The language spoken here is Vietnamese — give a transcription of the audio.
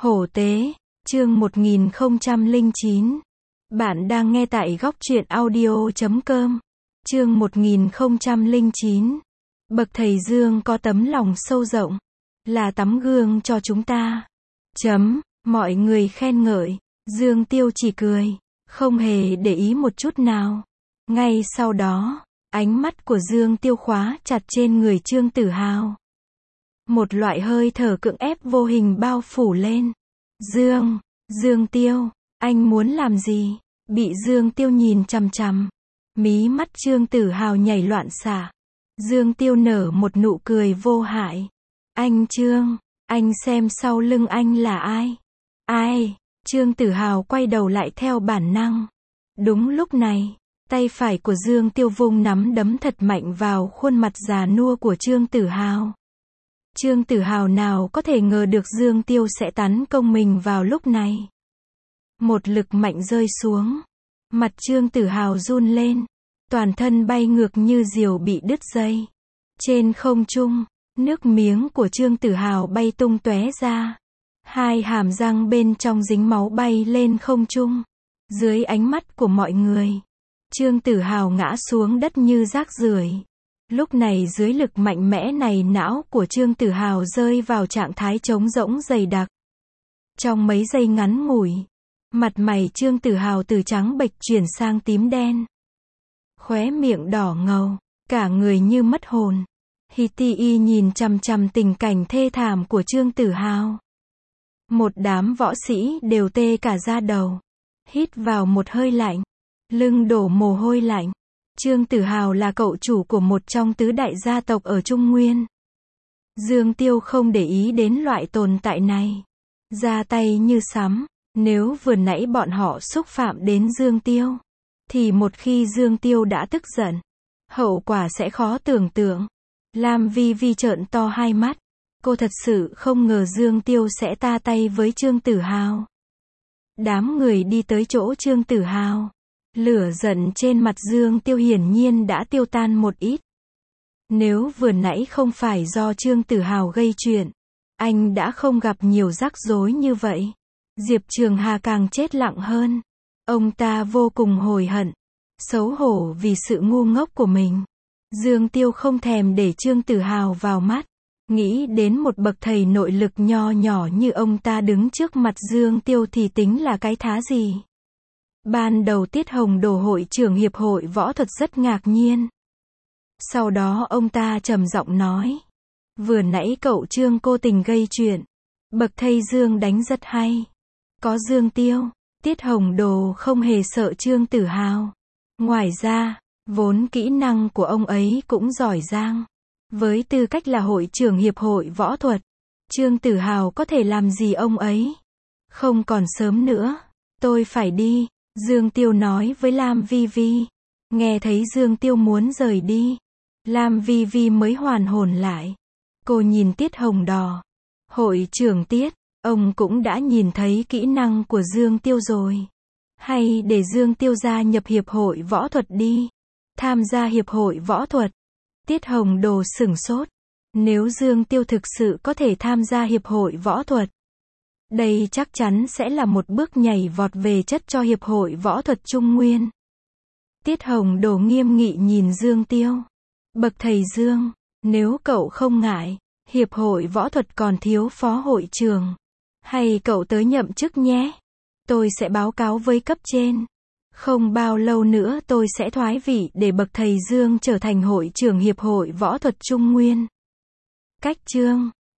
Hổ tế, chương 1009. Bạn đang nghe tại góc truyện audio.com. Chương 1009. Bậc thầy Dương có tấm lòng sâu rộng, là tấm gương cho chúng ta. Mọi người khen ngợi, Dương Tiêu chỉ cười, không hề để ý một chút nào. Ngay sau đó, ánh mắt của Dương Tiêu khóa chặt trên người Trương Tử Hào. Một loại hơi thở cưỡng ép vô hình bao phủ lên. Dương Tiêu, anh muốn làm gì? Bị Dương Tiêu nhìn chằm chằm. Mí mắt Trương Tử Hào nhảy loạn xạ. Dương Tiêu nở một nụ cười vô hại. Anh Trương, anh xem sau lưng anh là ai? Ai? Trương Tử Hào quay đầu lại theo bản năng. Đúng lúc này, tay phải của Dương Tiêu vung nắm đấm thật mạnh vào khuôn mặt già nua của Trương Tử Hào. Trương Tử Hào nào có thể ngờ được Dương Tiêu sẽ tấn công mình vào lúc này. Một lực mạnh rơi xuống. Mặt Trương Tử Hào run lên. Toàn thân bay ngược như diều bị đứt dây. Trên không trung, nước miếng của Trương Tử Hào bay tung tóe ra. Hai hàm răng bên trong dính máu bay lên không trung. Dưới ánh mắt của mọi người, Trương Tử Hào ngã xuống đất như rác rưởi. Lúc này dưới lực mạnh mẽ này, não của Trương Tử Hào rơi vào trạng thái trống rỗng dày đặc. Trong mấy giây ngắn ngủi, mặt mày Trương Tử Hào từ trắng bệch chuyển sang tím đen. Khóe miệng đỏ ngầu, cả người như mất hồn. Hiti nhìn chằm chằm tình cảnh thê thảm của Trương Tử Hào. Một đám võ sĩ đều tê cả da đầu. Hít vào một hơi lạnh, lưng đổ mồ hôi lạnh. Trương Tử Hào là cậu chủ của một trong tứ đại gia tộc ở Trung Nguyên. Dương Tiêu không để ý đến loại tồn tại này. Ra tay như sắm. Nếu vừa nãy bọn họ xúc phạm đến Dương Tiêu, thì một khi Dương Tiêu đã tức giận, hậu quả sẽ khó tưởng tượng. Lam Vi Vi trợn to hai mắt. Cô thật sự không ngờ Dương Tiêu sẽ ta tay với Trương Tử Hào. Đám người đi tới chỗ Trương Tử Hào. Lửa giận trên mặt Dương Tiêu hiển nhiên đã tiêu tan một ít. Nếu vừa nãy không phải do Trương Tử Hào gây chuyện, anh đã không gặp nhiều rắc rối như vậy. Diệp Trường Hà càng chết lặng hơn. Ông ta vô cùng hối hận, xấu hổ vì sự ngu ngốc của mình. Dương Tiêu không thèm để Trương Tử Hào vào mắt. Nghĩ đến một bậc thầy nội lực nho nhỏ như ông ta đứng trước mặt Dương Tiêu thì tính là cái thá gì. Ban đầu Tiết Hồng Đồ hội trưởng hiệp hội võ thuật rất ngạc nhiên. Sau đó ông ta trầm giọng nói. Vừa nãy cậu Trương cố tình gây chuyện. Bậc thầy Dương đánh rất hay. Có Dương Tiêu, Tiết Hồng Đồ không hề sợ Trương Tử Hào. Ngoài ra, vốn kỹ năng của ông ấy cũng giỏi giang. Với tư cách là hội trưởng hiệp hội võ thuật, Trương Tử Hào có thể làm gì ông ấy. Không còn sớm nữa, tôi phải đi, Dương Tiêu nói với Lam Vi Vi. Nghe thấy Dương Tiêu muốn rời đi, Lam Vi Vi mới hoàn hồn lại. Cô nhìn Tiết Hồng Đò. Hội trưởng Tiết, ông cũng đã nhìn thấy kỹ năng của Dương Tiêu rồi. Hay để Dương Tiêu gia nhập hiệp hội võ thuật đi. Tham gia hiệp hội võ thuật. Tiết Hồng Đồ sửng sốt. Nếu Dương Tiêu thực sự có thể tham gia hiệp hội võ thuật, đây chắc chắn sẽ là một bước nhảy vọt về chất cho hiệp hội võ thuật Trung Nguyên. Tiết Hồng Đồ nghiêm nghị nhìn Dương Tiêu. Bậc thầy Dương, nếu cậu không ngại, hiệp hội võ thuật còn thiếu phó hội trưởng. Hay cậu tới nhậm chức nhé. Tôi sẽ báo cáo với cấp trên. Không bao lâu nữa tôi sẽ thoái vị để bậc thầy Dương trở thành hội trưởng hiệp hội võ thuật Trung Nguyên. Cách chương